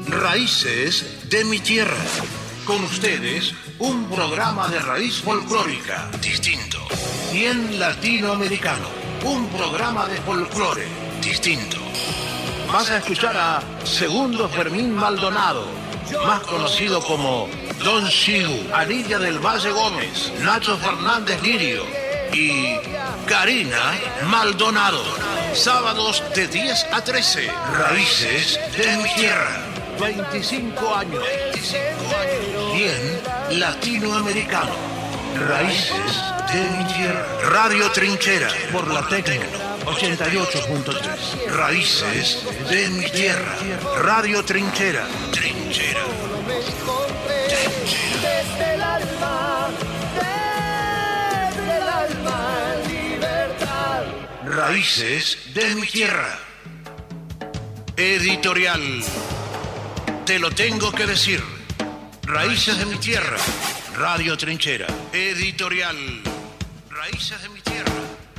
Raíces de mi tierra. Con ustedes, un programa de raíz folclórica distinto. Bien latinoamericano. Un programa de folclore distinto. Vas a escuchar a Segundo Fermín Maldonado, más conocido como Don Sigu, Anilla del Valle Gómez, Nacho Fernández Lirio y Karina Maldonado. Sábados de 10 a 13. Raíces de mi tierra. 25 años. Bien latinoamericano. Raíces de mi tierra. Radio Trinchera por la Tecno 88.3. Raíces de mi tierra. Radio Trinchera. Trinchera. Desde el alma, libertad. Raíces de mi tierra. Editorial. Te lo tengo que decir. Raíces de mi tierra. Radio Trinchera. Editorial. Raíces de mi tierra.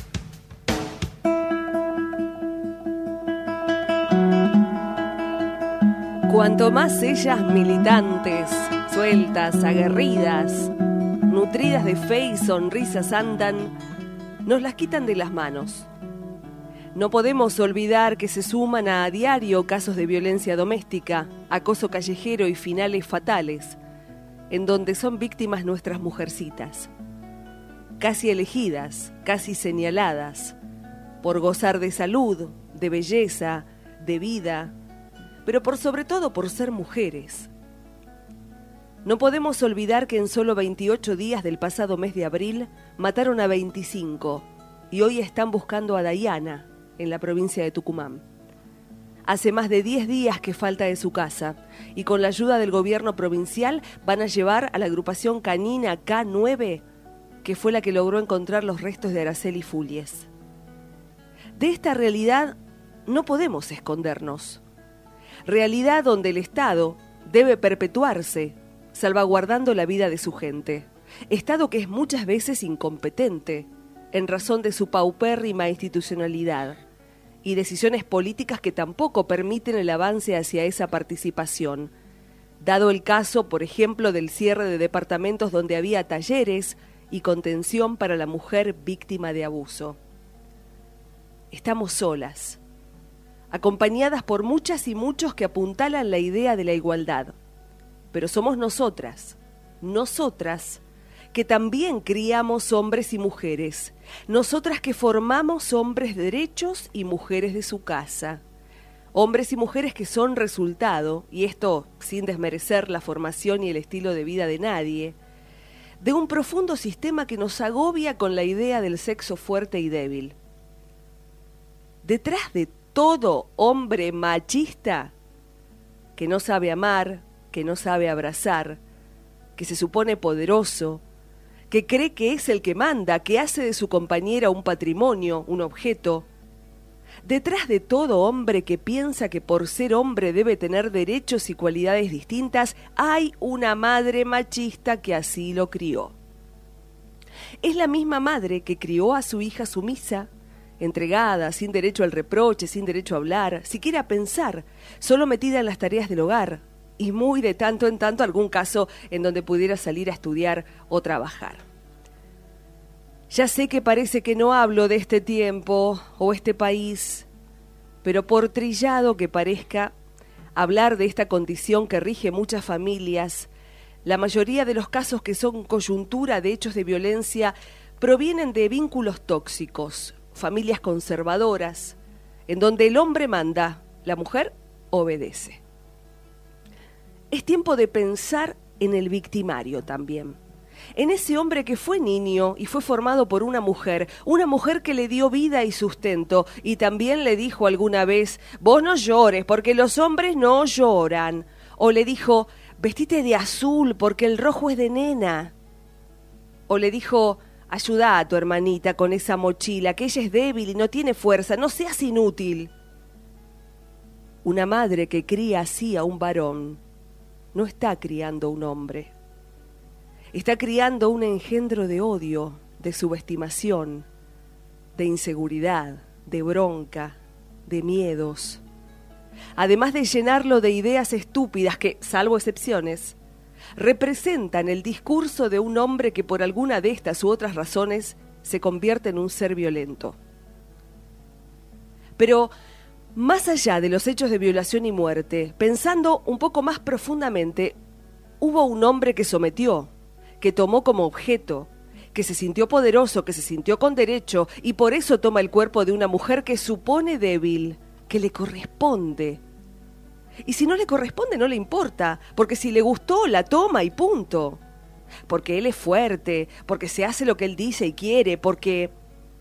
Cuanto más ellas militantes, sueltas, aguerridas, nutridas de fe y sonrisas andan, nos las quitan de las manos. No podemos olvidar que se suman a diario casos de violencia doméstica, acoso callejero y finales fatales, en donde son víctimas nuestras mujercitas, casi elegidas, casi señaladas, por gozar de salud, de belleza, de vida, pero por sobre todo por ser mujeres. No podemos olvidar que en solo 28 días del pasado mes de abril mataron a 25 y hoy están buscando a Dayana en la provincia de Tucumán. Hace más de 10 días que falta de su casa y con la ayuda del gobierno provincial van a llevar a la agrupación canina K9, que fue la que logró encontrar los restos de Araceli Fulies. De esta realidad no podemos escondernos. Realidad donde el Estado debe perpetuarse, salvaguardando la vida de su gente. Estado que es muchas veces incompetente, en razón de su paupérrima institucionalidad, y decisiones políticas que tampoco permiten el avance hacia esa participación. Dado el caso, por ejemplo, del cierre de departamentos donde había talleres y contención para la mujer víctima de abuso. Estamos solas, acompañadas por muchas y muchos que apuntalan la idea de la igualdad. Pero somos nosotras que también criamos hombres y mujeres, nosotras que formamos hombres de derechos y mujeres de su casa, hombres y mujeres que son resultado, y esto sin desmerecer la formación y el estilo de vida de nadie, de un profundo sistema que nos agobia con la idea del sexo fuerte y débil. Detrás de todo hombre machista que no sabe amar, que no sabe abrazar, que se supone poderoso, que cree que es el que manda, que hace de su compañera un patrimonio, un objeto. Detrás de todo hombre que piensa que por ser hombre debe tener derechos y cualidades distintas, hay una madre machista que así lo crió. Es la misma madre que crió a su hija sumisa, entregada, sin derecho al reproche, sin derecho a hablar, siquiera a pensar, solo metida en las tareas del hogar, y muy de tanto en tanto algún caso en donde pudiera salir a estudiar o trabajar. Ya sé que parece que no hablo de este tiempo o este país, pero por trillado que parezca, hablar de esta condición que rige muchas familias, la mayoría de los casos que son coyuntura de hechos de violencia provienen de vínculos tóxicos, familias conservadoras, en donde el hombre manda, la mujer obedece. Es tiempo de pensar en el victimario también, en ese hombre que fue niño y fue formado por una mujer que le dio vida y sustento y también le dijo alguna vez, vos no llores porque los hombres no lloran, o le dijo, vestite de azul porque el rojo es de nena, o le dijo, ayuda a tu hermanita con esa mochila que ella es débil y no tiene fuerza, no seas inútil. Una madre que cría así a un varón no está criando un hombre. Está criando un engendro de odio, de subestimación, de inseguridad, de bronca, de miedos. además de llenarlo de ideas estúpidas que, salvo excepciones, representan el discurso de un hombre que por alguna de estas u otras razones se convierte en un ser violento. Pero, más allá de los hechos de violación y muerte, pensando un poco más profundamente, hubo un hombre que sometió, que tomó como objeto, que se sintió poderoso, que se sintió con derecho, y por eso toma el cuerpo de una mujer que supone débil, que le corresponde. Y si no le corresponde, no le importa, porque si le gustó, la toma y punto. Porque él es fuerte, porque se hace lo que él dice y quiere, porque...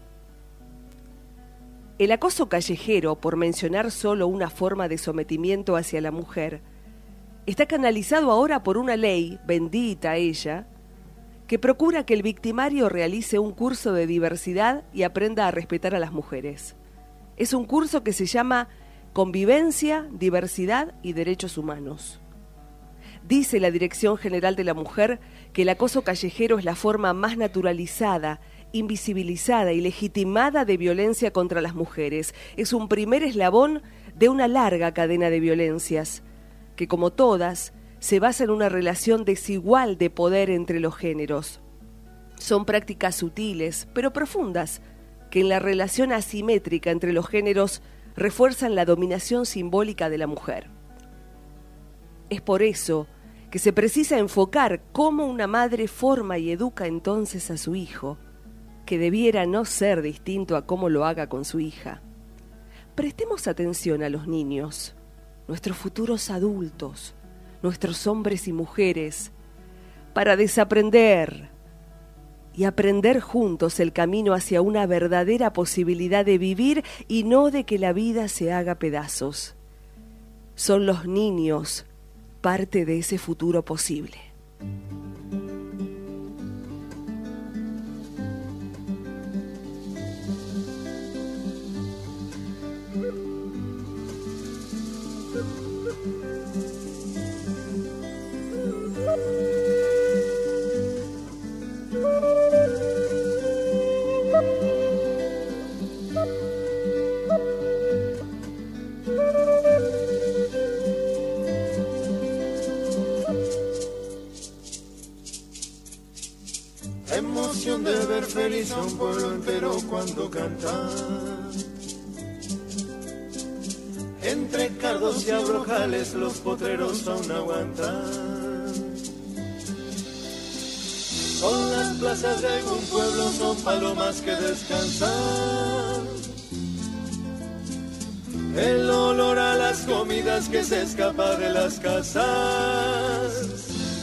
El acoso callejero, por mencionar solo una forma de sometimiento hacia la mujer, está canalizado ahora por una ley, bendita ella, que procura que el victimario realice un curso de diversidad y aprenda a respetar a las mujeres. Es un curso que se llama Convivencia, Diversidad y Derechos Humanos. Dice la Dirección General de la Mujer que el acoso callejero es la forma más naturalizada, invisibilizada y legitimada de violencia contra las mujeres. Es un primer eslabón de una larga cadena de violencias, que como todas, se basa en una relación desigual de poder entre los géneros. Son prácticas sutiles, pero profundas, que en la relación asimétrica entre los géneros refuerzan la dominación simbólica de la mujer. Es por eso que se precisa enfocar cómo una madre forma y educa entonces a su hijo, que debiera no ser distinto a cómo lo haga con su hija. Prestemos atención a los niños, nuestros futuros adultos, nuestros hombres y mujeres, para desaprender y aprender juntos el camino hacia una verdadera posibilidad de vivir y no de que la vida se haga pedazos. Son los niños parte de ese futuro posible. Emoción de ver feliz a un pueblo entero cuando canta. Entre cardos y abrojales los potreros aún aguantan. Con las plazas de algún pueblo son palomas que descansan. El olor a las comidas que se escapa de las casas.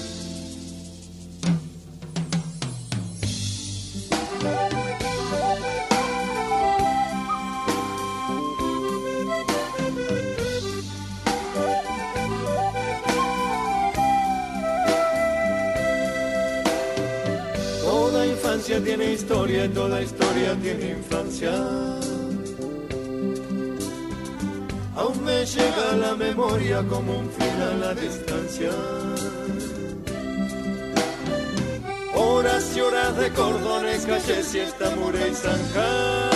Toda infancia tiene historia y toda historia tiene infancia. Aún me llega a la memoria como un fil a la distancia. Horas y horas de cordones, calles, siesta, mure y zanja.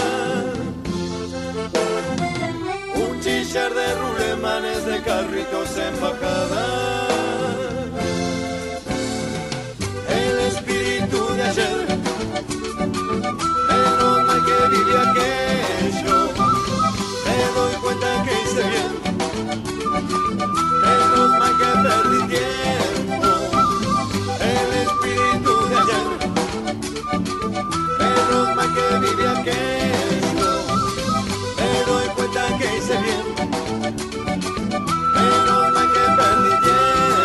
Un chillar de rulemanes, de carritos en bajada. El espíritu de ayer, pero no hay que vivir aquello. Me doy cuenta que hice bien, menos mal que perdí tiempo. El espíritu de ayer, menos mal que viví aquello. Me doy cuenta que hice bien, menos mal que perdí tiempo.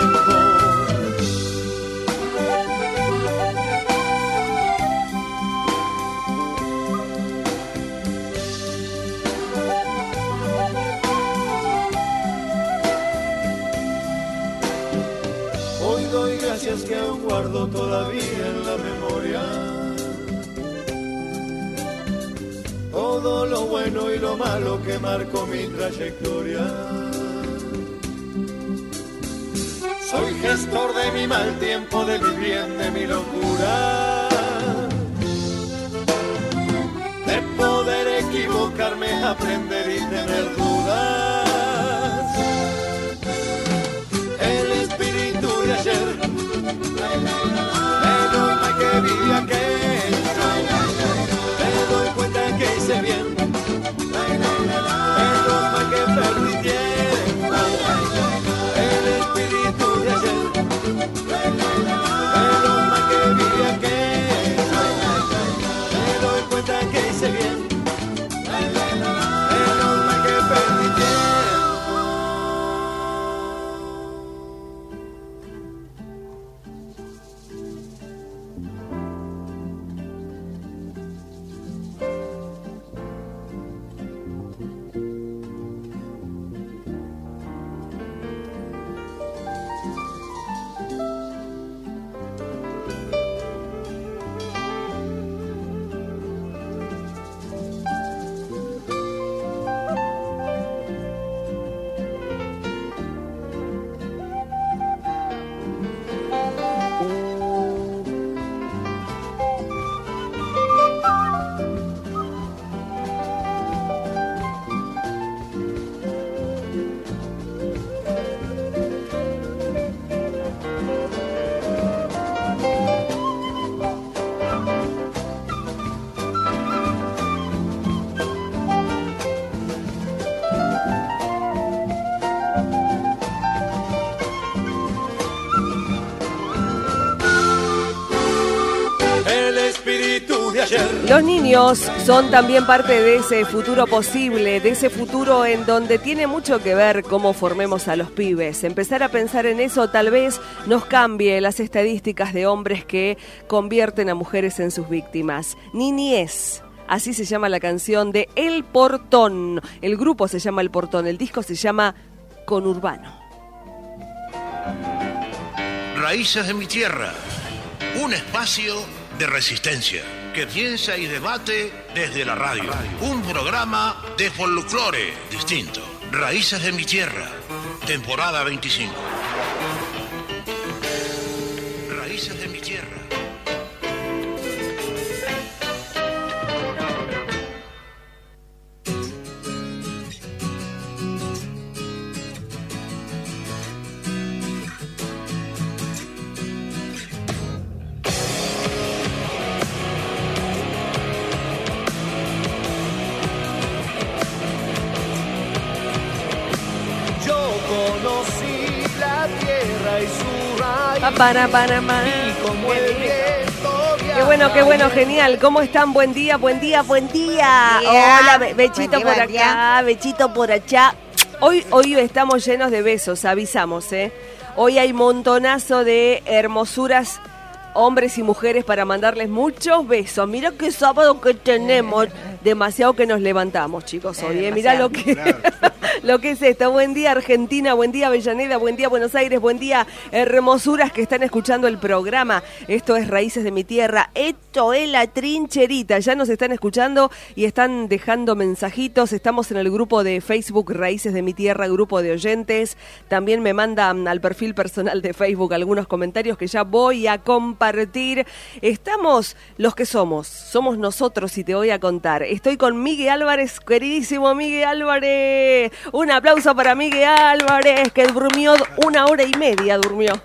Doy gracias que aún guardo todavía en la memoria todo lo bueno y lo malo que marcó mi trayectoria. Soy gestor de mi mal tiempo, de mi bien, de mi locura, de poder equivocarme, aprender y tener dudas. de ayer. Los niños son también parte de ese futuro posible, de ese futuro en donde tiene mucho que ver cómo formemos a los pibes. Empezar a pensar en eso tal vez nos cambie las estadísticas de hombres que convierten a mujeres en sus víctimas. Niñez. Así se llama la canción de El Portón. El grupo se llama El Portón, el disco se llama Conurbano. Raíces de mi tierra, un espacio de resistencia que piensa y debate desde la radio. Un programa de folclore distinto. Raíces de mi tierra, temporada 25. Raíces de mi tierra. Conocí la tierra y su raíz. Y como el viento qué bueno, genial. ¿Cómo están? Buen día. Hola, Bechito por acá, Bechito por allá. Hoy estamos llenos de besos, avisamos, ¿eh? Hoy hay montonazo de hermosuras, hombres y mujeres, para mandarles muchos besos. Mira qué sábado que tenemos. Demasiado que nos levantamos, chicos, hoy. Mirá lo que... Claro. Lo que es esto. Buen día Argentina, buen día Avellaneda, buen día Buenos Aires, buen día hermosuras que están escuchando el programa. Esto es Raíces de mi Tierra, esto es La Trincherita. Ya nos están escuchando y están dejando mensajitos. Estamos en el grupo de Facebook Raíces de mi Tierra, grupo de oyentes. También me mandan al perfil personal de Facebook algunos comentarios que ya voy a compartir. Estamos los que somos nosotros y te voy a contar. Estoy con Miguel Álvarez, queridísimo Miguel Álvarez. Un aplauso para Miguel Álvarez, que durmió 1 hora y media, durmió.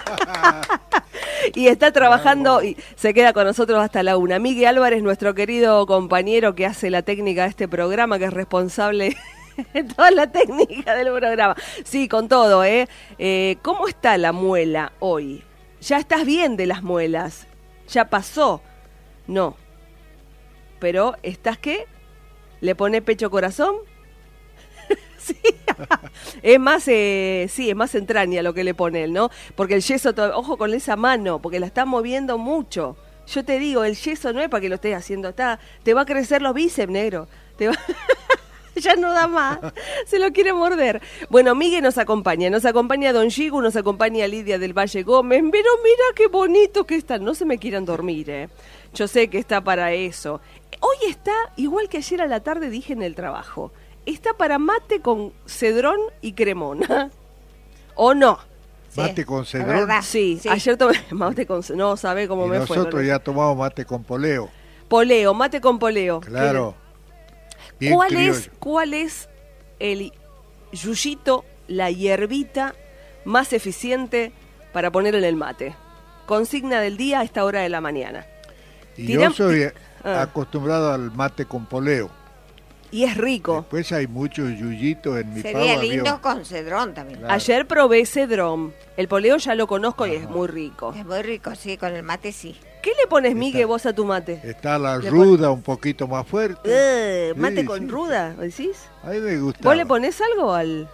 Y está trabajando y se queda con nosotros hasta la 1. Miguel Álvarez, nuestro querido compañero que hace la técnica de este programa, que es responsable de toda la técnica del programa. Sí, con todo, ¿eh? ¿Cómo está la muela hoy? ¿Ya estás bien de las muelas? ¿Ya pasó? No. Pero, ¿estás qué? ¿Le pone pecho corazón? Sí. Es más, sí, es más entraña lo que le pone él, ¿no? Porque el yeso, ojo con esa mano, porque la está moviendo mucho. Yo te digo, el yeso no es para que lo estés haciendo, te va a crecer los bíceps, negro. Ya no da más, se lo quiere morder. Bueno, Miguel nos acompaña Don Gigu, nos acompaña Lidia del Valle Gómez, pero mira qué bonito que están, no se me quieran dormir, yo sé que está para eso. Hoy está, igual que ayer a la tarde dije en el trabajo, está para mate con cedrón y cremona, ¿o no? Sí, mate con cedrón. Sí, ayer tomé mate con cedrón, no sabe cómo me fue. Nosotros ya tomamos mate con poleo. Poleo, mate con poleo. Claro. ¿Cuál es el yuyito, la hierbita más eficiente para poner en el mate? Consigna del día a esta hora de la mañana. Y yo soy acostumbrado al mate con poleo. Y es rico. Después hay muchos yuyitos en mi pavo. Sería lindo con cedrón también. Claro. Ayer probé cedrón. El poleo ya lo conozco y es muy rico. Es muy rico, sí, con el mate sí. ¿Qué le pones, Miguel, vos a tu mate? Está la ruda un poquito más fuerte. ¿Mate con ruda, decís? A mí me gusta. ¿Vos le ponés algo al...?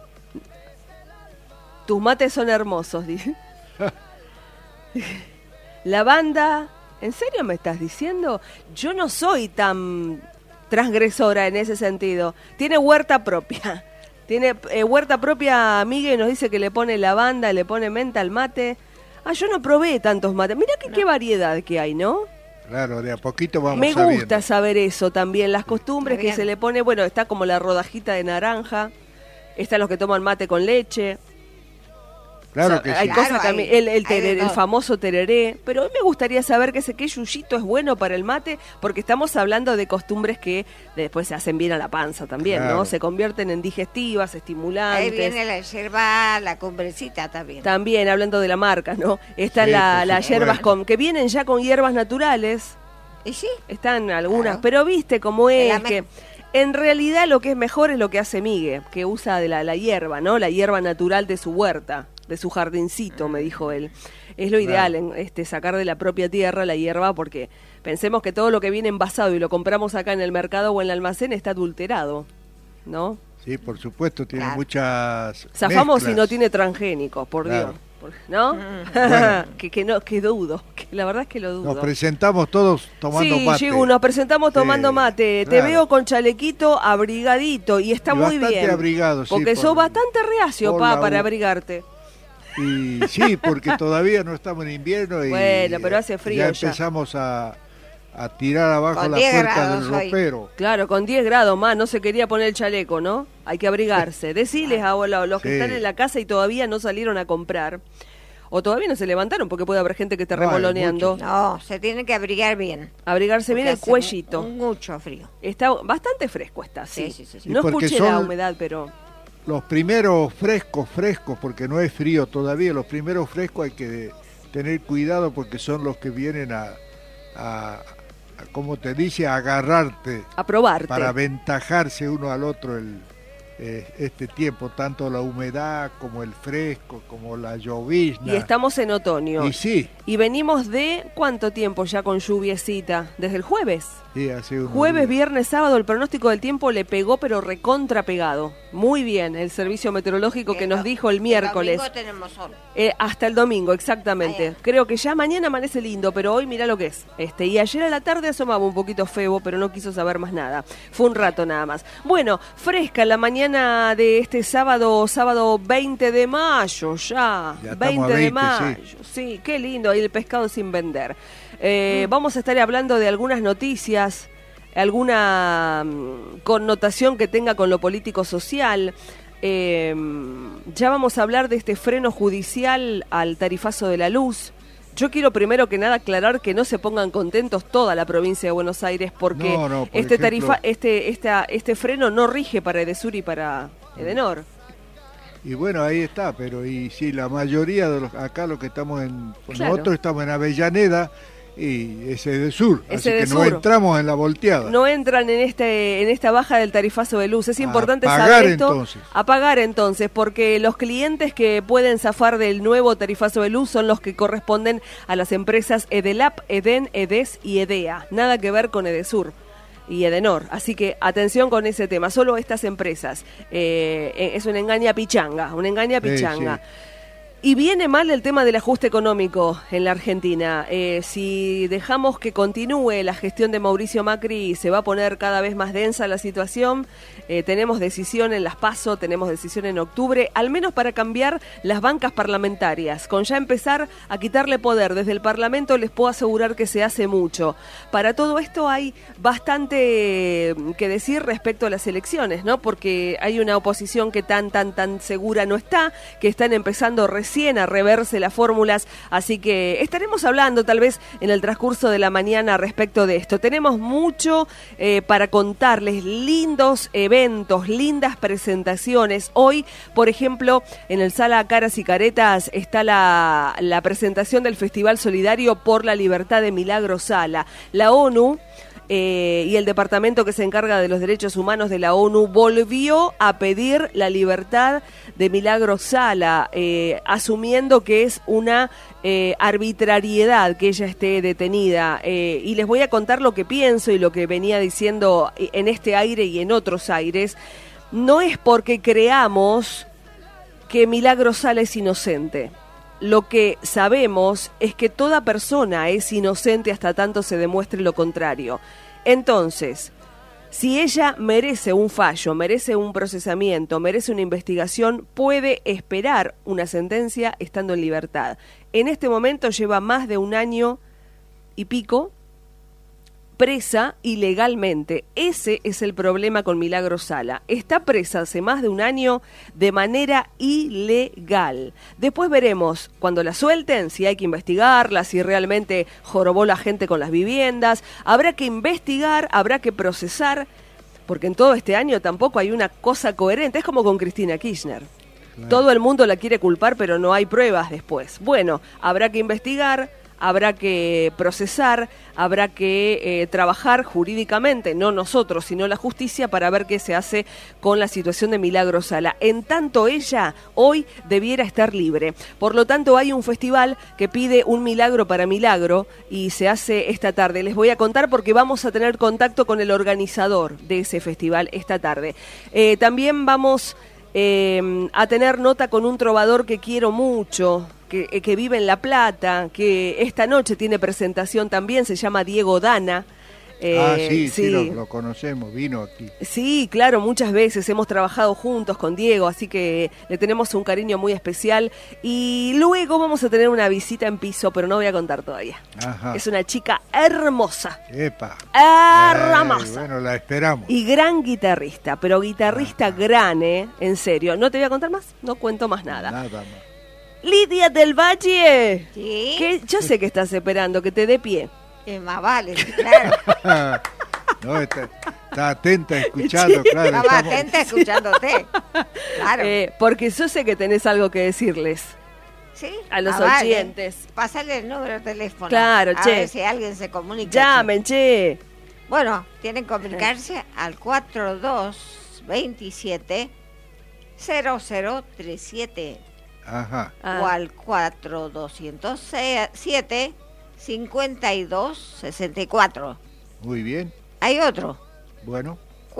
Tus mates son hermosos, dice. Lavanda... ¿En serio me estás diciendo? Yo no soy tan transgresora en ese sentido. Tiene huerta propia. Tiene huerta propia, Miguel nos dice que le pone lavanda, le pone menta al mate. Yo no probé tantos mates. Mirá qué variedad que hay, ¿no? Claro, de a poquito vamos Me sabiendo. gusta saber eso también, las costumbres que se le pone. Bueno, está como la rodajita de naranja, están los que toman mate con leche. Claro, o sea, que hay sí. cosas también, hay el famoso tereré, pero hoy me gustaría saber qué yuyito es bueno para el mate, porque estamos hablando de costumbres que después se hacen bien a la panza también, Claro. ¿no? Se convierten en digestivas, estimulantes. Ahí viene la yerba, la cumbrecita también. También, hablando de la marca, ¿no? Están Sí, las hierbas supuesto. que vienen ya con hierbas naturales, ¿Y sí? están algunas, Claro. pero viste cómo es, La que en realidad lo que es mejor es lo que hace Miguel, que usa de la hierba, ¿no? La hierba natural de su huerta. de su jardincito, me dijo él. Es lo ideal, sacar de la propia tierra la hierba, porque pensemos que todo lo que viene envasado y lo compramos acá en el mercado o en el almacén está adulterado, ¿no? Sí, por supuesto, tiene muchas zafamos mezclas. si no tiene transgénicos, por Claro. Dios. ¿No? Bueno. que dudo, que la verdad es que lo dudo. Nos presentamos todos tomando mate. Sí, nos presentamos tomando Sí, mate. Te claro. veo con chalequito abrigadito y está Y muy bastante bien. abrigado, sí, porque sos bastante reacio, por pa, la para U. abrigarte. Y sí, porque todavía no estamos en invierno y Bueno, pero hace frío ya. empezamos a tirar abajo Con la 10 puerta grados del hoy. ropero. Claro, con 10 grados más, no se quería poner el chaleco, ¿no? Hay que abrigarse. Deciles a los que Sí. están en la casa y todavía no salieron a comprar. O todavía no se levantaron, porque puede haber gente que esté No, hay remoloneando. muchos. No, se tiene que abrigar bien. Abrigarse bien porque el hace cuellito. Mucho frío. Está bastante fresco, está, sí. Sí. Y No porque escuché la son- humedad, pero... Los primeros frescos, porque no es frío todavía, los primeros frescos hay que tener cuidado porque son los que vienen a como te dice, a agarrarte A probarte. para aventajarse uno al otro este tiempo, tanto la humedad como el fresco, como la llovizna. Y estamos en otoño. Y sí, Y venimos de ¿cuánto tiempo ya con lluviecita? Desde el jueves. sí, hace unos Jueves, días. viernes, sábado, el pronóstico del tiempo le pegó, pero recontra pegado. Muy bien, el servicio meteorológico que nos dijo el miércoles. domingo tenemos sol. Hasta el domingo, exactamente. Ah, ya. Creo que ya mañana amanece lindo, pero hoy mira lo que es. Y ayer a la tarde asomaba un poquito feo, pero no quiso saber más nada. Fue un rato nada más. Bueno, fresca la mañana de este sábado 20 de mayo, ya. Ya estamos 20 a de 20, mayo. Sí, qué lindo. Ahí el pescado sin vender. Vamos a estar hablando de algunas noticias, alguna connotación que tenga con lo político-social. Ya vamos a hablar de este freno judicial al tarifazo de la luz. Yo quiero primero que nada aclarar que no se pongan contentos toda la provincia de Buenos Aires porque No, por este ejemplo- este freno no rige para Edesur y para Edenor. Y bueno, ahí está, pero y sí, la mayoría de los acá los que estamos Claro. nosotros estamos en Avellaneda y ese de sur, Ese así de que no sur. entramos en la volteada. No entran en esta baja del tarifazo de luz. Es importante pagar saber esto. entonces. A pagar entonces, porque los clientes que pueden zafar del nuevo tarifazo de luz son los que corresponden a las empresas Edelap, Eden, Edes y Edea. Nada que ver con Edesur y Edenor. Así que atención con ese tema. Solo estas empresas. Es una engaña pichanga. Sí. Y viene mal el tema del ajuste económico en la Argentina. Si dejamos que continúe la gestión de Mauricio Macri, se va a poner cada vez más densa la situación. Tenemos decisión en las PASO, tenemos decisión en octubre, al menos para cambiar las bancas parlamentarias. Con ya empezar a quitarle poder desde el Parlamento, les puedo asegurar que se hace mucho. Para todo esto hay bastante que decir respecto a las elecciones, ¿no? Porque hay una oposición que tan segura no está, que están empezando recién a reverse las fórmulas, así que estaremos hablando tal vez en el transcurso de la mañana respecto de esto. Tenemos mucho para contarles, lindos eventos, lindas presentaciones. Hoy, por ejemplo, en el Sala Caras y Caretas está la presentación del Festival Solidario por la Libertad de Milagro Sala. La ONU y el departamento que se encarga de los derechos humanos de la ONU volvió a pedir la libertad de Milagro Sala, asumiendo que es una arbitrariedad que ella esté detenida. Y les voy a contar lo que pienso y lo que venía diciendo en este aire y en otros aires. No es porque creamos que Milagro Sala es inocente. Lo que sabemos es que toda persona es inocente hasta tanto se demuestre lo contrario. Entonces, si ella merece un fallo, merece un procesamiento, merece una investigación, puede esperar una sentencia estando en libertad. En este momento lleva más de 1 año y pico presa ilegalmente. Ese es el problema con Milagro Sala. Está presa hace más de 1 año de manera ilegal. Después veremos, cuando la suelten, si hay que investigarla, si realmente jorobó la gente con las viviendas. Habrá que investigar, habrá que procesar, porque en todo este año tampoco hay una cosa coherente. Es como con Cristina Kirchner. Claro. Todo el mundo la quiere culpar, pero no hay pruebas después. Bueno, habrá que investigar, habrá que procesar, habrá que trabajar jurídicamente, no nosotros, sino la justicia, para ver qué se hace con la situación de Milagro Sala. En tanto ella hoy debiera estar libre. Por lo tanto, hay un festival que pide un milagro para Milagro y se hace esta tarde. Les voy a contar porque vamos a tener contacto con el organizador de ese festival esta tarde. También vamos a tener nota con un trovador que quiero mucho, que vive en La Plata, que esta noche tiene presentación también, se llama Diego Dana. Sí, lo conocemos, vino aquí. Sí, claro, muchas veces hemos trabajado juntos con Diego, así que le tenemos un cariño muy especial. Y luego vamos a tener una visita en piso, pero no voy a contar todavía. Ajá. Es una chica hermosa. Epa. Hermosa. Bueno, la esperamos. Y gran guitarrista, pero guitarrista gran, en serio. ¿No te voy a contar más? No cuento más nada. Nada más. Lidia del Valle. Sí. Que yo sé que estás esperando que te dé pie. Más vale, claro. No, está atenta escuchando, claro. Estaba atenta escuchándote. Claro. Porque yo sé que tenés algo que decirles. ¿Sí? A los vale. oyentes. Pásale el número de teléfono. Claro, a che. ver si alguien se comunica. Llamen, che. Bueno, tienen que comunicarse al 4227 0037 Ajá. o al 4207 5264. Muy bien. Hay otro. Bueno.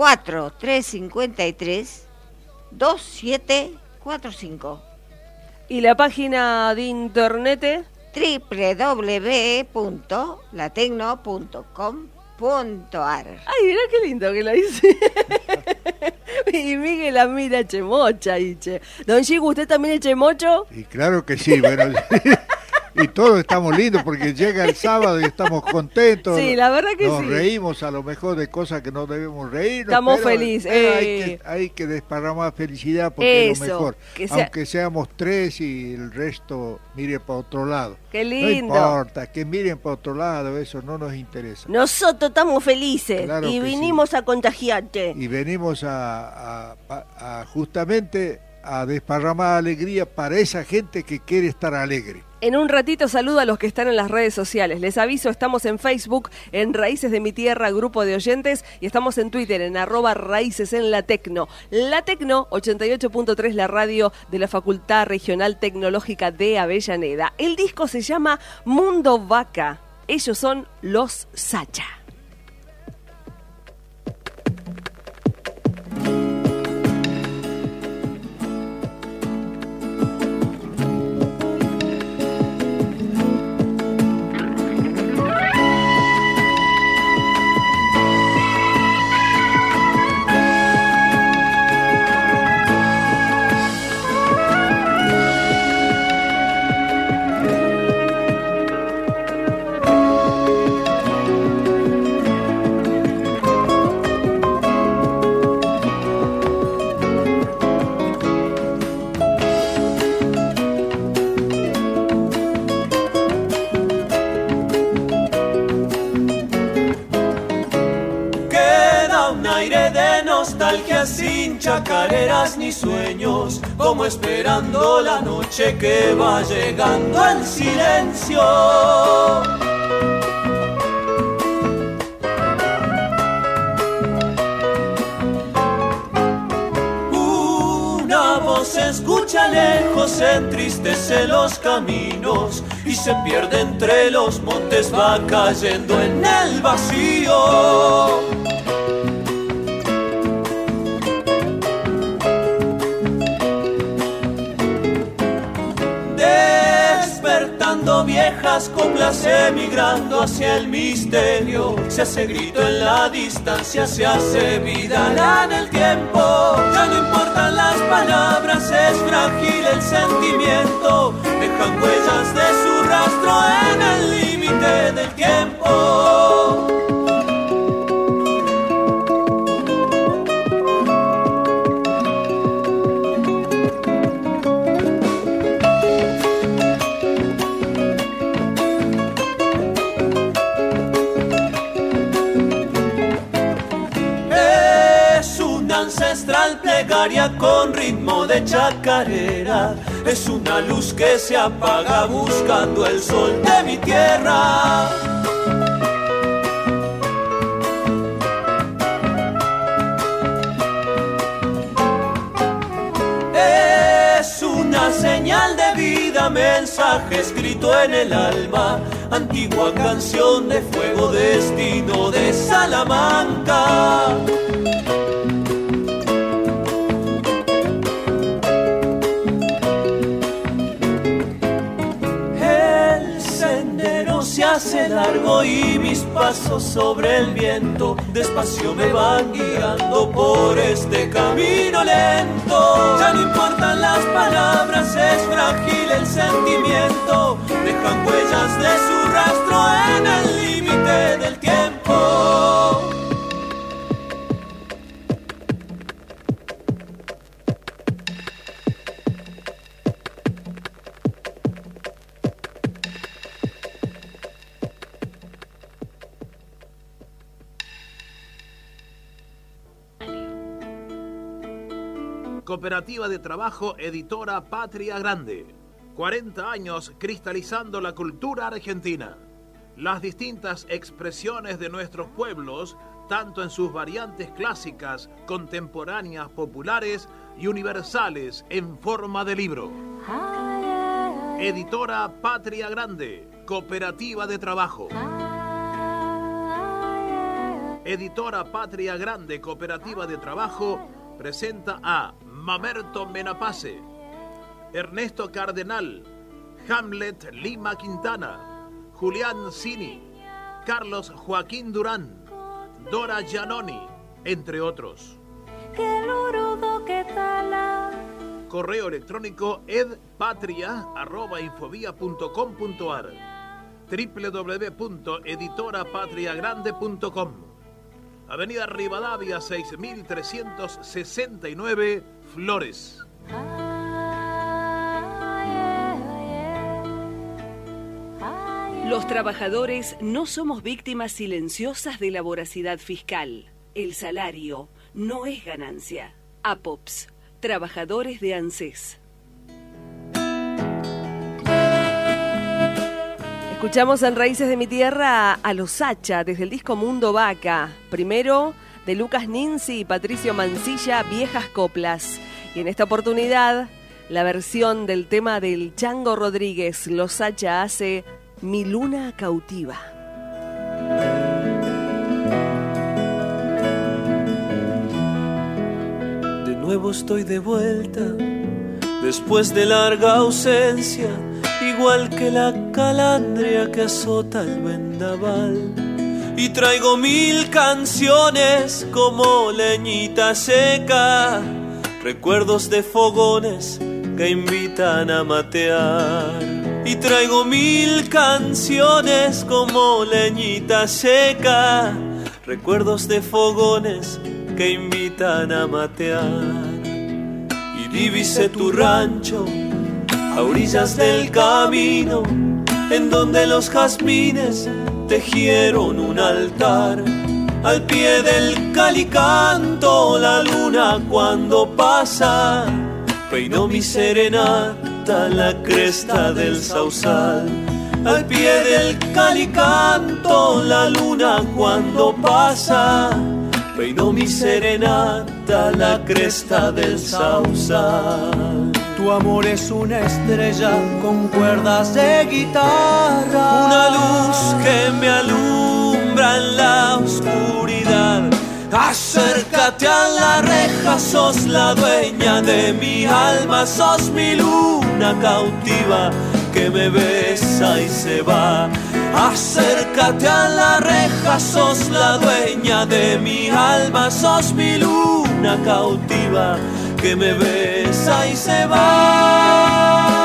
4353 2745. ¿Y la página de internet? www.latecno.com.ar. Ay, mirá qué lindo que lo hice. Y Miguel la mira chemocha, y che. Don Chico, ¿usted también es chemocho? Y claro que sí, bueno. Y todos estamos lindos porque llega el sábado y estamos contentos. Sí, la verdad que nos sí. Nos reímos a lo mejor de cosas que no debemos reírnos. Estamos felices. Hay que desparramar felicidad porque es lo mejor. Aunque seamos tres y el resto mire para otro lado. Qué lindo. No importa, que miren para otro lado, eso no nos interesa. Nosotros estamos felices, claro, y vinimos a contagiarte. Y venimos a justamente a desparramar alegría para esa gente que quiere estar alegre. En un ratito saludo a los que están en las redes sociales. Les aviso, estamos en Facebook, en Raíces de mi Tierra, grupo de oyentes, y estamos en Twitter, en @Raíces en la Tecno. La Tecno, 88.3, la radio de la Facultad Regional Tecnológica de Avellaneda. El disco se llama Mundo Vaca. Ellos son los Sacha. Sin chacareras ni sueños, como esperando la noche que va llegando al silencio. Una voz se escucha lejos, entristece los caminos y se pierde entre los montes, va cayendo en el vacío. Viejas coplas emigrando hacia el misterio, se hace grito en la distancia, se hace vida en el tiempo. Ya no importan las palabras, es frágil el sentimiento, dejan huellas de su rastro en el límite del tiempo. sicaria con ritmo de chacarera. Es una luz que se apaga buscando el sol de mi tierra. Es una señal de vida, mensaje escrito en el alma, antigua canción de fuego, destino de Salamanca. El sendero se hace largo y mis pasos sobre el viento despacio me van guiando por este camino lento. Ya no importan las palabras, es frágil el sentimiento, dejan huellas de su rastro en el límite del tiempo. Cooperativa de Trabajo Editora Patria Grande. 40 años cristalizando la cultura argentina. Las distintas expresiones de nuestros pueblos, tanto en sus variantes clásicas, contemporáneas, populares y universales en forma de libro. Editora Patria Grande. Cooperativa de Trabajo. Editora Patria Grande, Cooperativa de Trabajo, presenta a Mamerto Menapace, Ernesto Cardenal, Hamlet Lima Quintana, Julián Cini, Carlos Joaquín Durán, Dora Giannoni, entre otros. Correo electrónico edpatria@infovia.com.ar, www.editorapatriagrande.com. Avenida Rivadavia 6369, Flores. Los trabajadores no somos víctimas silenciosas de la voracidad fiscal. El salario no es ganancia. APOPS, trabajadores de ANSES. Escuchamos en Raíces de mi Tierra a Los Sacha desde el disco Mundo Vaca. Primero de Lucas Ninzi y Patricio Mancilla, Viejas Coplas. Y en esta oportunidad, la versión del tema del Chango Rodríguez. Los Sacha hace Mi Luna Cautiva. De nuevo estoy de vuelta, después de larga ausencia, igual que la calandria que azota el vendaval. Y traigo 1000 canciones como leñita seca, recuerdos de fogones que invitan a matear. Y traigo 1000 canciones como leñita seca, recuerdos de fogones que invitan a matear. Y divisé tu rancho a orillas del camino, en donde los jazmines tejieron un altar. Al pie del calicanto la luna cuando pasa peinó mi serenata la cresta del sausal. Al pie del calicanto la luna cuando pasa peinó mi serenata la cresta del sausal. Tu amor es una estrella con cuerdas de guitarra, una luz que me alumbra en la oscuridad. Acércate a la reja, sos la dueña de mi alma, sos mi luna cautiva que me besa y se va. Acércate a la reja, sos la dueña de mi alma, sos mi luna cautiva que me besa y se va.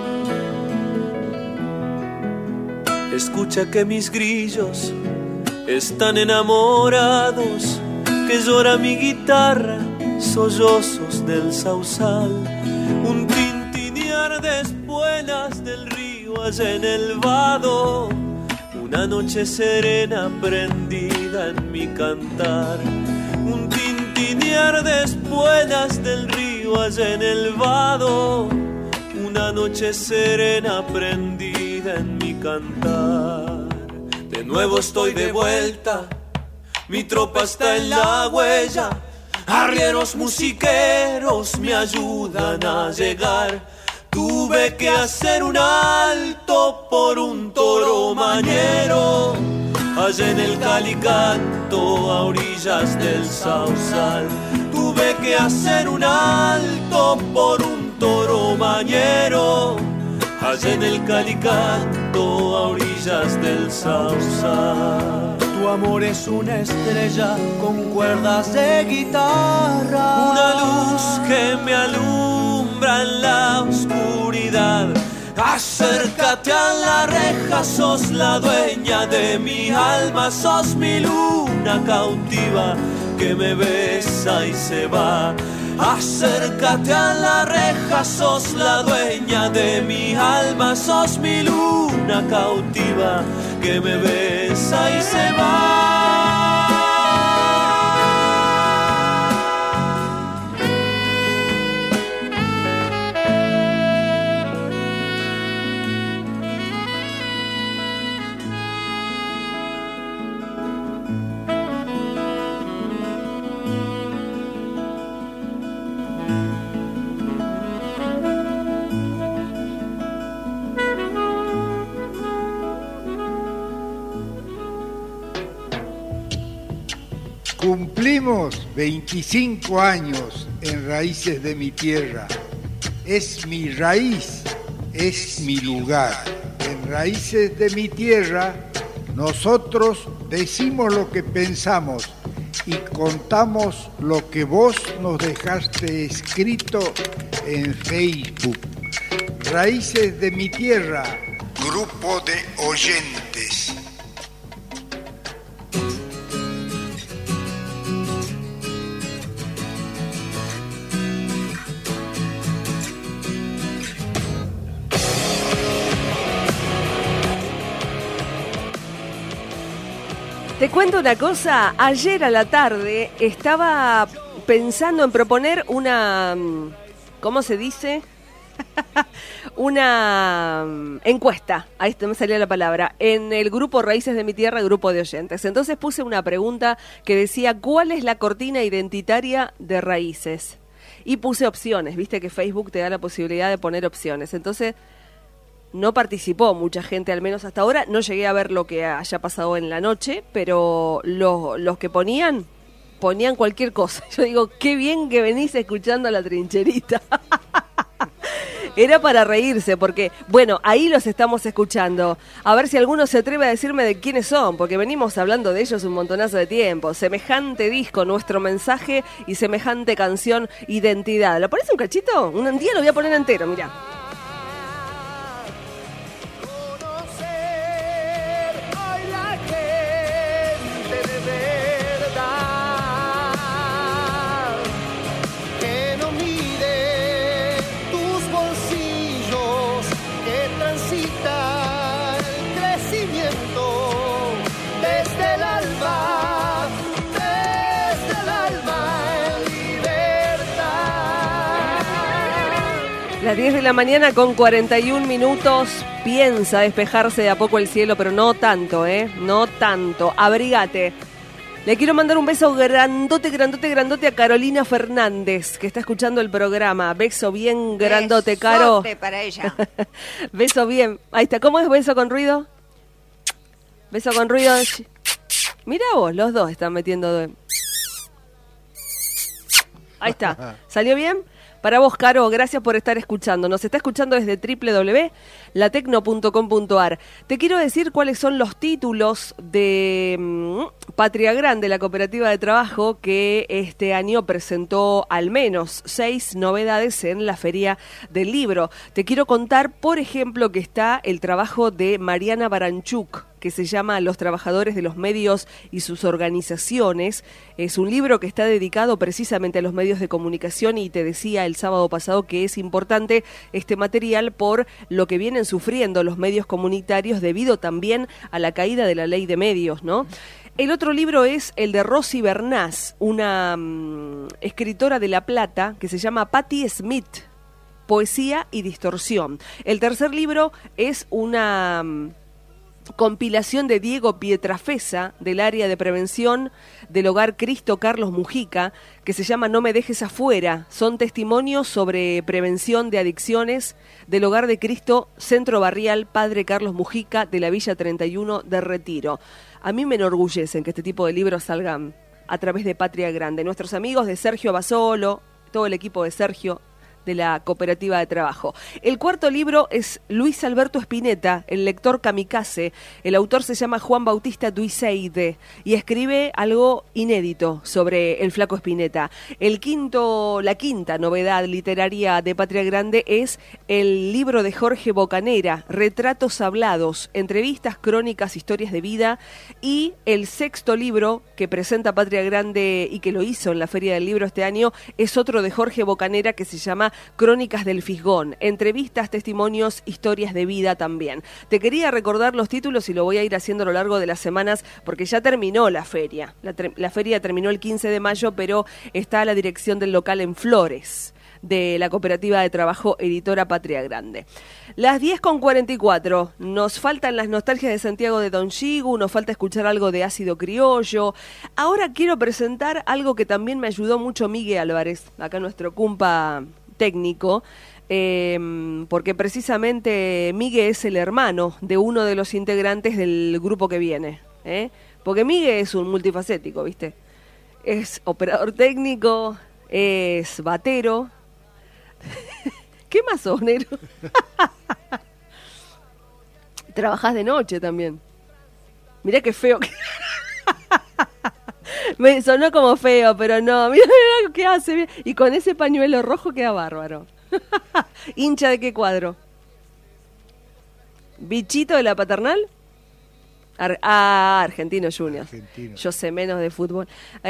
Escucha que mis grillos están enamorados, que llora mi guitarra, sollozos del sausal, un tintinear de espuelas del río allá en el vado, una noche serena prendida en mi cantar, un tintinear de espuelas del río allá en el vado, una noche serena prendida en mi cantar. De nuevo estoy de vuelta, mi tropa está en la huella, arrieros musiqueros me ayudan a llegar. Tuve que hacer un alto por un toro mañero, allá en el Calicanto, a orillas del Sausal. Tuve que hacer un alto por un toro mañero, allá en el Calicanto, a orillas del Sausal. Tu amor es una estrella con cuerdas de guitarra, una luz que me alumbra en la oscuridad. Acércate a la reja, sos la dueña de mi alma, sos mi luna cautiva que me besa y se va. Acércate a la reja, sos la dueña de mi alma, sos mi luna cautiva que me besa y se va. Cumplimos 25 años en Raíces de mi Tierra. Es mi raíz, es mi lugar. En Raíces de mi Tierra, nosotros decimos lo que pensamos y contamos lo que vos nos dejaste escrito en Facebook. Raíces de mi Tierra, grupo de oyentes. Te cuento una cosa, ayer a la tarde estaba pensando en proponer una, ¿cómo se dice? Una encuesta, ahí me salía la palabra, en el grupo Raíces de mi Tierra, grupo de oyentes. Entonces puse una pregunta que decía, ¿cuál es la cortina identitaria de Raíces? Y puse opciones, viste que Facebook te da la posibilidad de poner opciones. Entonces no participó mucha gente, al menos hasta ahora. No llegué a ver lo que haya pasado en la noche, pero los que ponían cualquier cosa. Yo digo, qué bien que venís escuchando a La Trincherita. Era para reírse, porque, bueno, ahí los estamos escuchando. A ver si alguno se atreve a decirme de quiénes son, porque venimos hablando de ellos un montonazo de tiempo. Semejante disco, nuestro mensaje, y semejante canción, Identidad. ¿Lo pones un cachito? Un día lo voy a poner entero, mirá. Las 10 de la mañana con 41 minutos. Piensa despejarse de a poco el cielo, pero no tanto, no tanto. Abrigate. Le quiero mandar un beso grandote, grandote, grandote a Carolina Fernández, que está escuchando el programa. Beso bien grandote, Caro. Besote para ella. Beso bien. Ahí está. ¿Cómo es beso con ruido? Beso con ruido. Mira vos, los dos están metiendo. Ahí está. ¿Salió bien? Para vos, Caro, gracias por estar escuchando. Nos está escuchando desde www.latecno.com.ar. Te quiero decir cuáles son los títulos de Patria Grande, la cooperativa de trabajo, que este año presentó al menos 6 novedades en la Feria del Libro. Te quiero contar, por ejemplo, que está el trabajo de Mariana Baranchuk, que se llama Los trabajadores de los medios y sus organizaciones. Es un libro que está dedicado precisamente a los medios de comunicación y te decía el sábado pasado que es importante este material por lo que vienen sufriendo los medios comunitarios debido también a la caída de la ley de medios, ¿no? El otro libro es el de Rosy Bernás, una escritora de La Plata que se llama Patti Smith, Poesía y Distorsión. El tercer libro es una compilación de Diego Pietrafesa del área de prevención del Hogar Cristo Carlos Mujica, que se llama No me dejes afuera. Son testimonios sobre prevención de adicciones del Hogar de Cristo Centro Barrial Padre Carlos Mujica de la Villa 31 de Retiro. A mí me enorgullecen que este tipo de libros salgan a través de Patria Grande. Nuestros amigos de Sergio Basolo, todo el equipo de Sergio, de la cooperativa de trabajo. El cuarto libro es Luis Alberto Spinetta, el lector kamikaze. El autor se llama Juan Bautista Duiseide y escribe algo inédito sobre el flaco Spinetta. La quinta novedad literaria de Patria Grande es el libro de Jorge Bocanera, Retratos hablados, entrevistas, crónicas, historias de vida, y el sexto libro que presenta Patria Grande y que lo hizo en la Feria del Libro este año es otro de Jorge Bocanera que se llama Crónicas del Fisgón, entrevistas, testimonios, historias de vida también. Te quería recordar los títulos y lo voy a ir haciendo a lo largo de las semanas porque ya terminó la feria. La feria terminó el 15 de mayo, pero está a la dirección del local en Flores, de la cooperativa de trabajo editora Patria Grande. Las 10:44, nos faltan las nostalgias de Santiago de Don Gigu, nos falta escuchar algo de Ácido Criollo. Ahora quiero presentar algo que también me ayudó mucho Miguel Álvarez, acá nuestro cumpa técnico, porque precisamente Miguel es el hermano de uno de los integrantes del grupo que viene, porque Miguel es un multifacético, ¿viste? Es operador técnico, es batero. ¿Qué más sos, negro? Trabajás de noche también. Mirá qué feo que... Me sonó como feo, pero no. Mira lo que hace. Y con ese pañuelo rojo queda bárbaro. ¿Hincha de qué cuadro? ¿Bichito de la Paternal? Argentino Junior. Argentino. Yo sé menos de fútbol.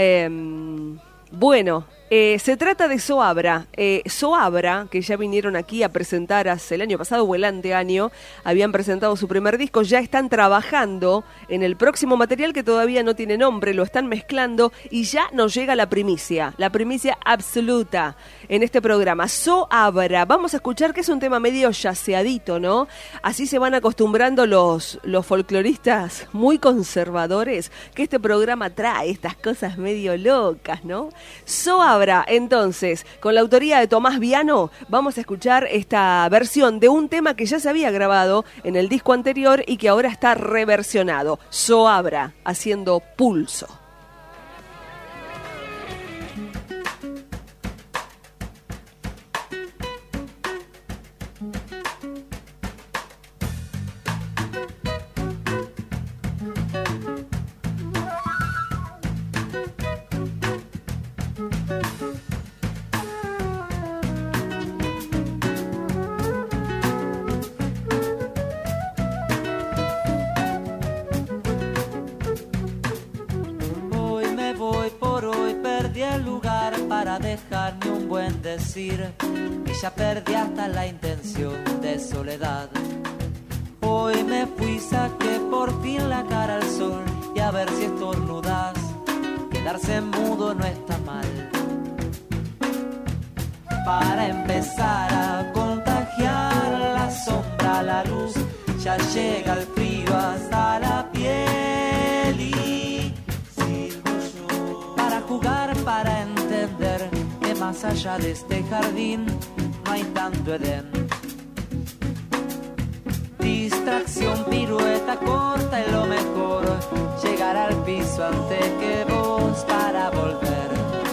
Bueno, se trata de Soabra. Soabra, que ya vinieron aquí a presentar hace el año pasado o el anteaño, habían presentado su primer disco, ya están trabajando en el próximo material que todavía no tiene nombre, lo están mezclando y ya nos llega la primicia absoluta en este programa. Soabra, vamos a escuchar que es un tema medio yaceadito, ¿no? Así se van acostumbrando los folcloristas muy conservadores, que este programa trae estas cosas medio locas, ¿no? Soabra, entonces, con la autoría de Tomás Viano, vamos a escuchar esta versión de un tema que ya se había grabado en el disco anterior y que ahora está reversionado. Soabra, haciendo Pulso. Dejarme un buen decir y ya perdí hasta la intención de soledad. Hoy me fui, saqué por fin la cara al sol y a ver si estornudas, quedarse mudo no está mal. Para empezar a contagiar la sombra, la luz, ya llega el frío hasta la piel y silbo yo para jugar, para entender que más allá de este jardín no hay tanto Edén. Distracción, pirueta corta y lo mejor, llegar al piso antes que vos para volver.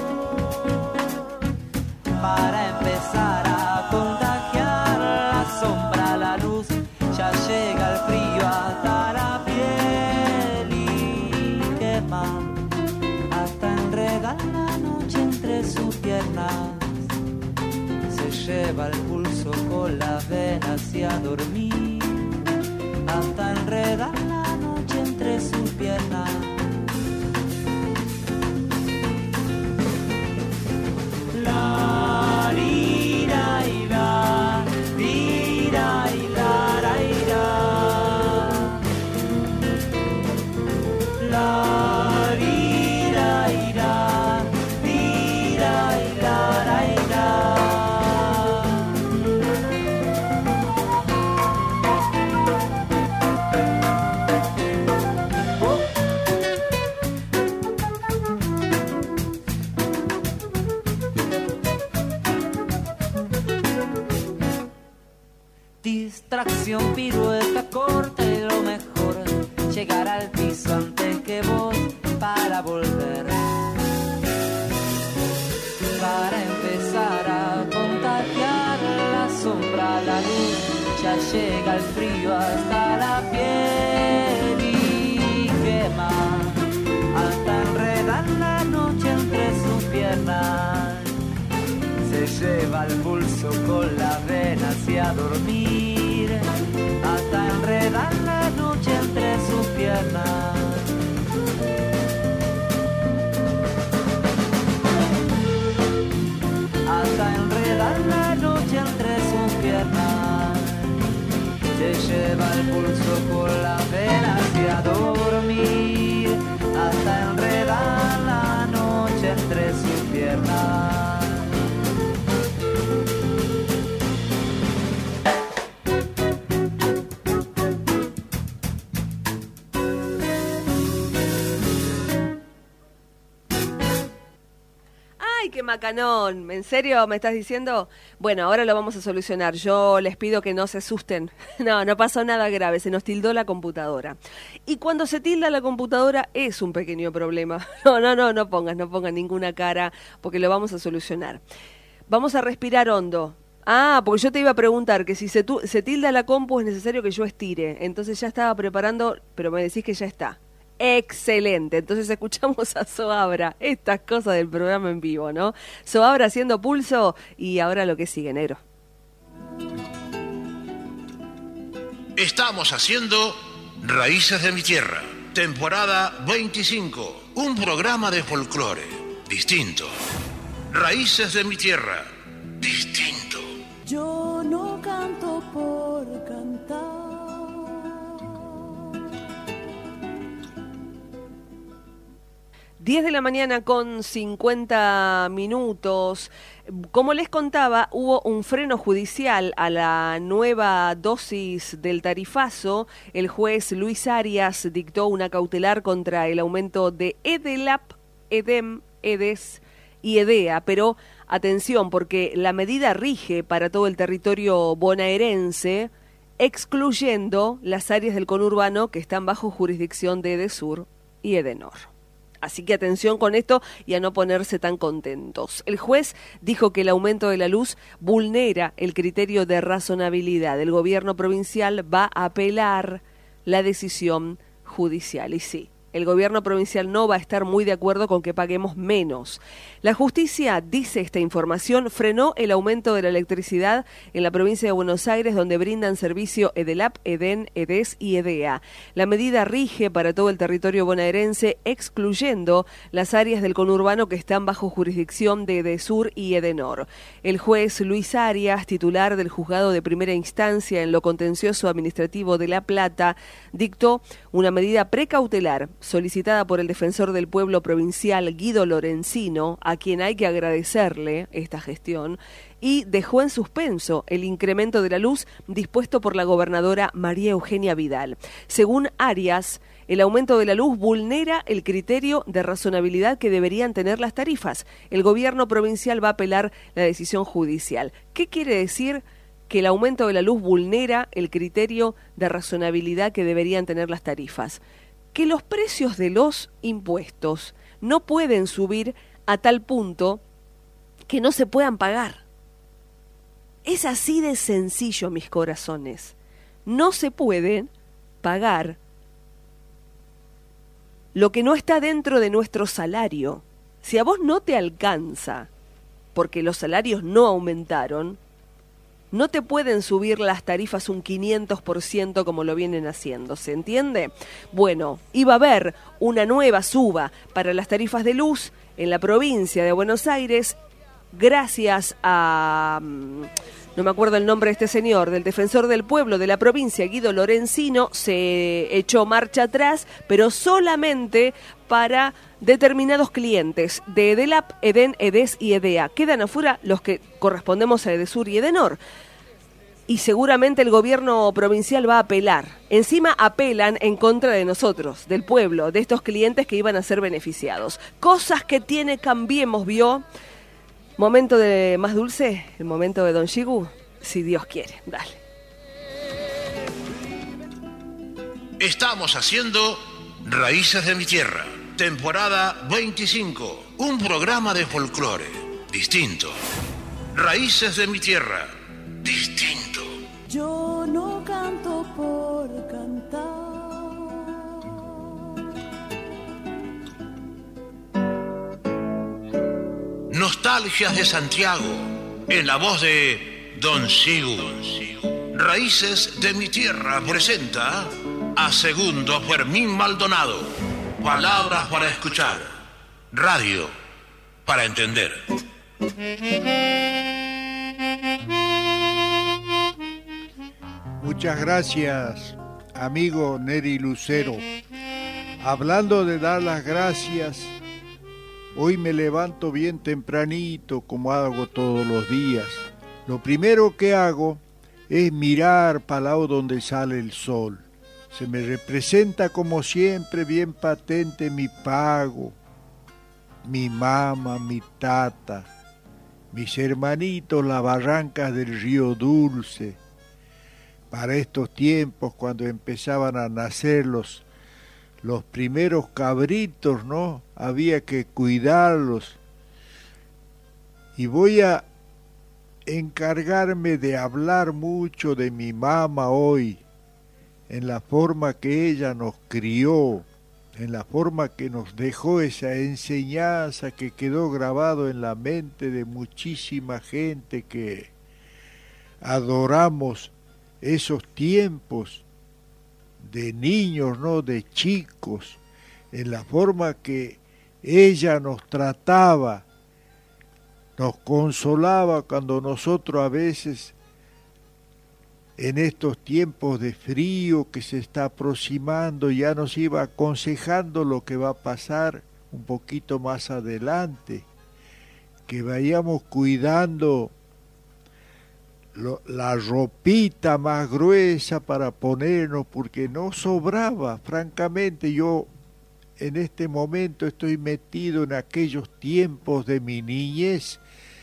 Para empezar a contagiar la sombra, la luz, ya llega el frío hasta la piel y quema hasta enredar la noche entre sus piernas. Se lleva el pulso con las venas y a dormir hasta enredar la noche pierna. La ira y la ira y la ra, ira. La ira y la ira y la ra, ira. Distracción, pirueta corta y lo mejor, llegar al piso antes que vos para volver. Para empezar a contagiar la sombra, la luz, ya llega el frío hasta la piel y quema, hasta enredar la noche entre sus piernas. Se lleva el pulso con las venas y a dormir, hasta enredar la noche entre sus piernas. Hasta enredar la noche entre sus piernas. Se lleva el pulso con las venas y a dormir, hasta enredar la noche entre sus piernas. ¡Ay, qué macanón! ¿En serio me estás diciendo? Bueno, ahora lo vamos a solucionar. Yo les pido que no se asusten. No pasó nada grave. Se nos tildó la computadora. Y cuando se tilda la computadora es un pequeño problema. No pongas ninguna cara porque lo vamos a solucionar. Vamos a respirar hondo. Ah, porque yo te iba a preguntar que si se tilda la compu es necesario que yo estire. Entonces ya estaba preparando, pero me decís que ya está. Excelente, entonces escuchamos a Zoabra, estas cosas del programa en vivo, ¿no? Zoabra haciendo pulso y ahora lo que sigue, negro. Estamos haciendo Raíces de mi Tierra, temporada 25, un programa de folclore distinto. Raíces de mi Tierra, distinto. Yo no canto por cantar. 10 de la mañana con 50 minutos. Como les contaba, hubo un freno judicial a la nueva dosis del tarifazo. El juez Luis Arias dictó una cautelar contra el aumento de EDELAP, EDEM, EDES y EDEA, pero atención, porque la medida rige para todo el territorio bonaerense, excluyendo las áreas del conurbano que están bajo jurisdicción de EDESUR y EDENOR. Así que atención con esto y a no ponerse tan contentos. El juez dijo que el aumento de la luz vulnera el criterio de razonabilidad. El gobierno provincial va a apelar la decisión judicial. Y sí, el gobierno provincial no va a estar muy de acuerdo con que paguemos menos. La justicia, dice esta información, frenó el aumento de la electricidad en la provincia de Buenos Aires, donde brindan servicio EDELAP, EDEN, EDES y EDEA. La medida rige para todo el territorio bonaerense, excluyendo las áreas del conurbano que están bajo jurisdicción de EDESUR y EDENOR. El juez Luis Arias, titular del juzgado de primera instancia en lo contencioso administrativo de La Plata, dictó una medida precautelar solicitada por el defensor del pueblo provincial Guido Lorenzino, a quien hay que agradecerle esta gestión, y dejó en suspenso el incremento de la luz dispuesto por la gobernadora María Eugenia Vidal. Según Arias, el aumento de la luz vulnera el criterio de razonabilidad que deberían tener las tarifas. El gobierno provincial va a apelar la decisión judicial. ¿Qué quiere decir que el aumento de la luz vulnera el criterio de razonabilidad que deberían tener las tarifas? Que los precios de los impuestos no pueden subir a tal punto que no se puedan pagar. Es así de sencillo, mis corazones. No se pueden pagar lo que no está dentro de nuestro salario. Si a vos no te alcanza, porque los salarios no aumentaron, No te pueden subir las tarifas un 500% como lo vienen haciendo, ¿se entiende? Bueno, iba a haber una nueva suba para las tarifas de luz en la provincia de Buenos Aires, gracias a, no me acuerdo el nombre de este señor, del defensor del pueblo de la provincia, Guido Lorenzino, se echó marcha atrás, pero solamente para determinados clientes de EDELAP, EDEN, EDES y EDEA. Quedan afuera los que correspondemos a EDESUR y EDENOR. Y seguramente el gobierno provincial va a apelar. Encima apelan en contra de nosotros, del pueblo, de estos clientes que iban a ser beneficiados. Cosas que tiene Cambiemos, ¿vio? Momento de más dulce, el momento de Don Shigu, si Dios quiere. Dale. Estamos haciendo Raíces de mi Tierra, temporada 25, un programa de folclore distinto. Raíces de mi Tierra, distinto. Yo no canto por cantar. Nostalgias de Santiago, en la voz de Don Shigu. Raíces de mi Tierra presenta a Segundo Fermín Maldonado. Palabras para escuchar, radio para entender. Muchas gracias, amigo Neri Lucero. Hablando de dar las gracias, hoy me levanto bien tempranito, como hago todos los días. Lo primero que hago es mirar para el lado donde sale el sol. Se me representa como siempre bien patente mi pago, mi mamá, mi tata, mis hermanitos, las barrancas del río Dulce. Para estos tiempos, cuando empezaban a nacer los primeros cabritos, ¿no? Había que cuidarlos. Y voy a encargarme de hablar mucho de mi mamá hoy, en la forma que ella nos crió, en la forma que nos dejó esa enseñanza que quedó grabado en la mente de muchísima gente que adoramos esos tiempos de niños, ¿no? De chicos, en la forma que ella nos trataba, nos consolaba cuando nosotros a veces en estos tiempos de frío que se está aproximando, ya nos iba aconsejando lo que va a pasar un poquito más adelante, que vayamos cuidando la ropita más gruesa para ponernos, porque no sobraba. Francamente, yo en este momento estoy metido en aquellos tiempos de mi niñez,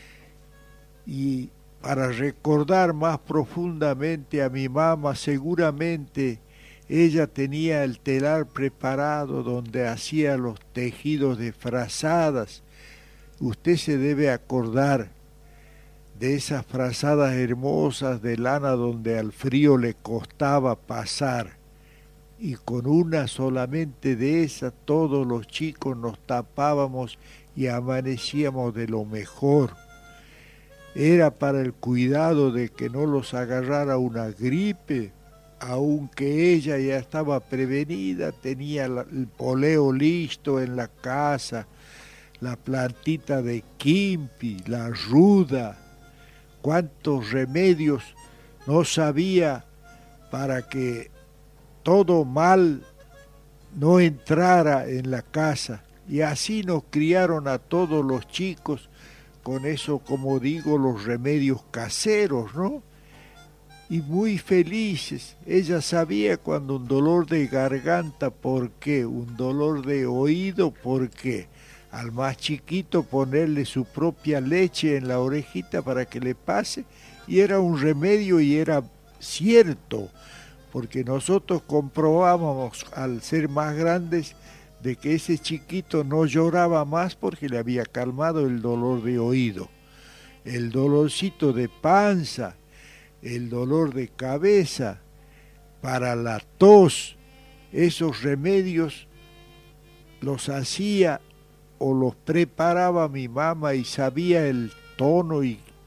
y para recordar más profundamente a mi mamá, seguramente ella tenía el telar preparado donde hacía los tejidos de frazadas. Usted se debe acordar de esas frazadas hermosas de lana donde al frío le costaba pasar, y con una solamente de esas todos los chicos nos tapábamos y amanecíamos de lo mejor. Era para el cuidado de que no los agarrara una gripe, aunque ella ya estaba prevenida, tenía el poleo listo en la casa, la plantita de quimpi, la ruda, cuántos remedios no sabía para que todo mal no entrara en la casa. Y así nos criaron a todos los chicos con eso, como digo, los remedios caseros, ¿no? Y muy felices. Ella sabía cuando un dolor de garganta, ¿por qué? Un dolor de oído, ¿por qué? Al más chiquito ponerle su propia leche en la orejita para que le pase, y era un remedio y era cierto, porque nosotros comprobábamos al ser más grandes de que ese chiquito no lloraba más porque le había calmado el dolor de oído, el dolorcito de panza, el dolor de cabeza, para la tos. Esos remedios los hacía o los preparaba mi mamá, y sabía el tono y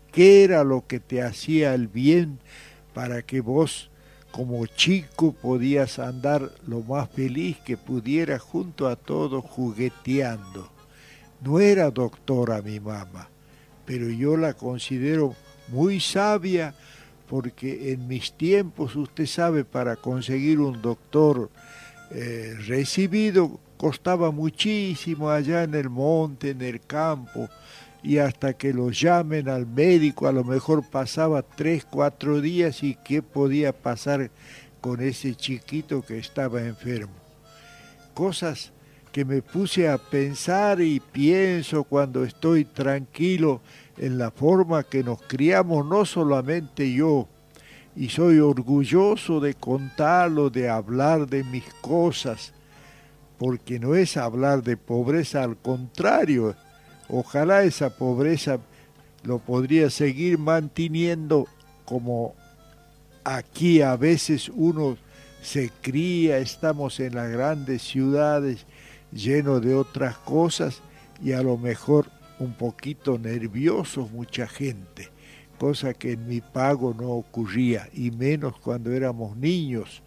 qué era lo que te hacía el bien para que vos como chico podías andar lo más feliz que pudieras junto a todos jugueteando. No era doctora mi mamá, pero yo la considero muy sabia porque en mis tiempos, usted sabe, para conseguir un doctor recibido costaba muchísimo allá en el monte, en el campo, y hasta que lo llamen al médico a lo mejor pasaba 3, 4 días y qué podía pasar con ese chiquito que estaba enfermo. Cosas que me puse a pensar y pienso cuando estoy tranquilo en la forma que nos criamos, no solamente yo, y soy orgulloso de contarlo, de hablar de mis cosas, porque no es hablar de pobreza, al contrario, ojalá esa pobreza lo podría seguir manteniendo como aquí a veces uno se cría, estamos en las grandes ciudades llenos de otras cosas y a lo mejor un poquito nerviosos mucha gente, cosa que en mi pago no ocurría, y menos cuando éramos niños.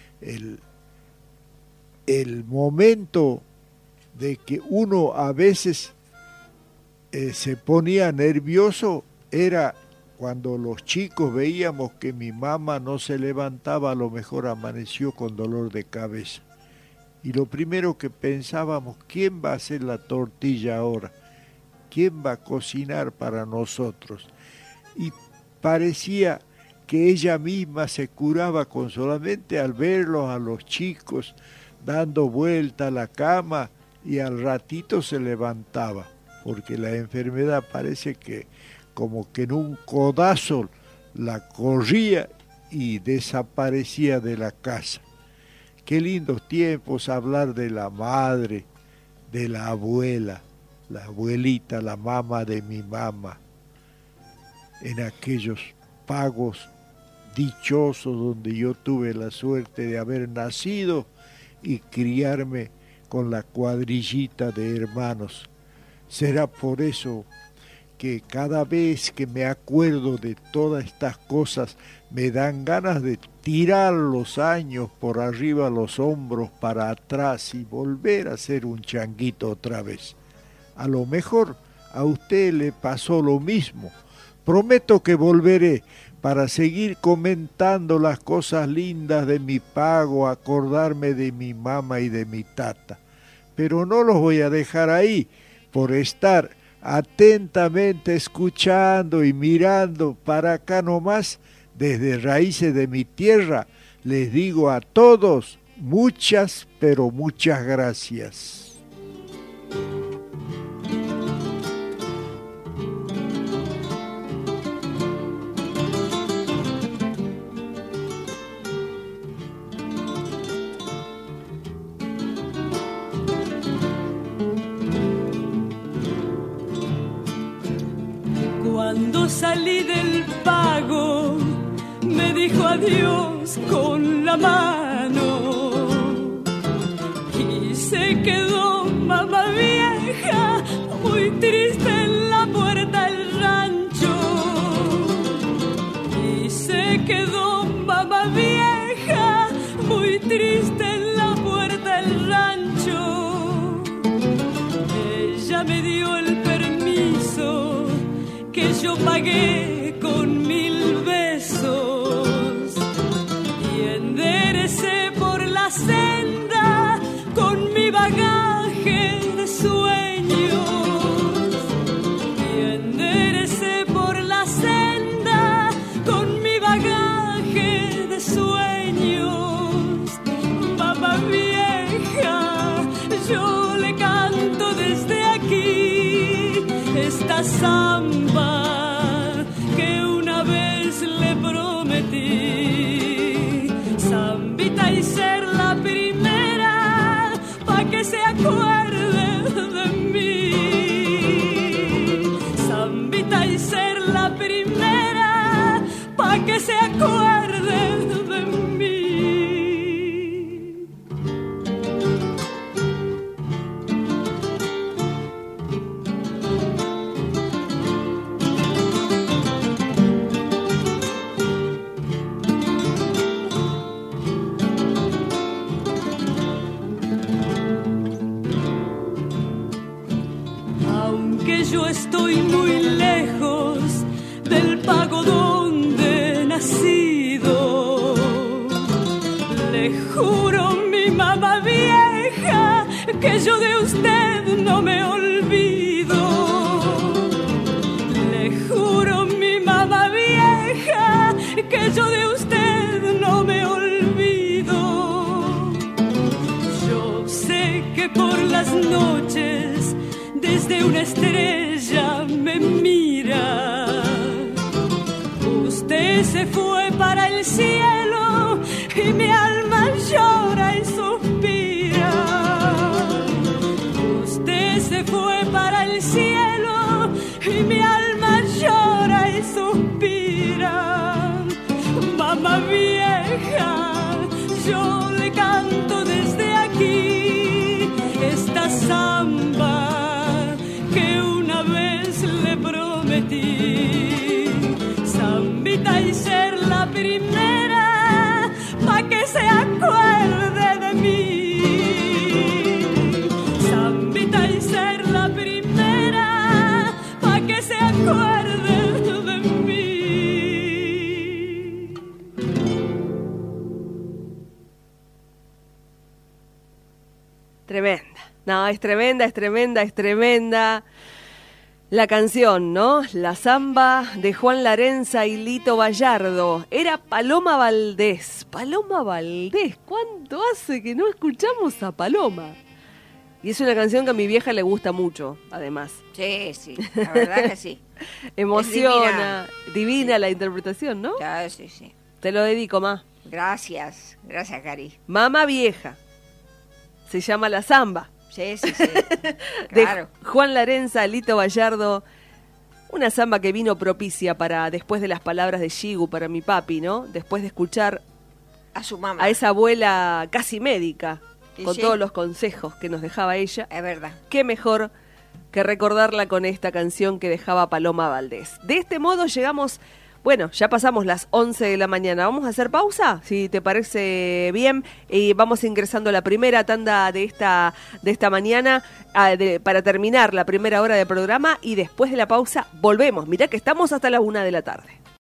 El momento de que uno a veces se ponía nervioso era cuando los chicos veíamos que mi mamá no se levantaba, a lo mejor amaneció con dolor de cabeza. Y lo primero que pensábamos, ¿quién va a hacer la tortilla ahora? ¿Quién va a cocinar para nosotros? Y parecía que ella misma se curaba con solamente al verlos a los chicos dando vuelta a la cama y al ratito se levantaba, porque la enfermedad parece que como que en un codazo la corría y desaparecía de la casa. Qué lindos tiempos hablar de la madre, de la abuela, la abuelita, la mamá de mi mamá, en aquellos pagos dichosos donde yo tuve la suerte de haber nacido y criarme con la cuadrillita de hermanos. Será por eso que cada vez que me acuerdo de todas estas cosas me dan ganas de tirar los años por arriba los hombros para atrás y volver a ser un changuito otra vez. A lo mejor a usted le pasó lo mismo. Prometo que volveré para seguir comentando las cosas lindas de mi pago, acordarme de mi mamá y de mi tata. Pero no los voy a dejar ahí por estar atentamente escuchando y mirando para acá nomás, desde raíces de mi tierra. Les digo a todos muchas, pero muchas gracias. Cuando salí del pago, me dijo adiós con la mano y se quedó mamá vieja muy triste en la puerta del rancho. Y se quedó mamá vieja muy triste en la puerta del rancho. Ella me dio el permiso que yo pagué con 1000 besos y enderecé por la senda con mi bagaje de sueños. Y enderecé por la senda con mi bagaje de sueños. Mamá vieja, yo le canto desde aquí esta samba que una vez le prometí, zambita y ser la primera pa' que se acuerde de mí, zambita y ser la primera pa' que se acuerde de mí. yo estoy muy lejos del pago donde he nacido. Le juro, mi mamá vieja, que yo de usted no me olvido. Le juro, mi mamá vieja, que yo de usted no me olvido. Yo sé que por las noches desde una estrella me mira. Usted se fue para el cielo y mi alma llora y suspira. Usted se fue para el cielo y mi alma llora y suspira. Mamá vieja, yo le canto desde aquí esta samba que una vez le prometí. Zambita y ser la primera pa' que se acuerde de mí. Zambita y ser la primera pa' que se acuerde de mí. Tremenda. No, es tremenda, es tremenda, es tremenda. La canción, ¿no? La samba de Juan Larenza y Lito Vallardo. Era Paloma Valdés. Paloma Valdés. ¿Cuánto hace que no escuchamos a Paloma? Y es una canción que a mi vieja le gusta mucho, además. Sí, sí, la verdad que sí. Emociona. Divina la interpretación, ¿no? Ya, sí, sí. Te lo dedico, ma. Gracias, gracias, Cari. Mamá vieja. Se llama La Samba. Sí, sí, sí. De Claro. Juan Larenza, Lito Vallardo. Una samba que vino propicia para, después de las palabras de Shigu para mi papi, ¿no? Después de escuchar A su mamá. a esa abuela casi médica, Y con sí. todos los consejos que nos dejaba ella. Es verdad. Qué mejor que recordarla con esta canción que dejaba Paloma Valdés. De este modo llegamos, bueno, ya pasamos las 11 de la mañana. ¿Vamos a hacer pausa? Si te parece bien. Y vamos ingresando a la primera tanda de esta mañana para terminar la primera hora del programa. Y después de la pausa volvemos. Mirá que estamos hasta la 1 de la tarde.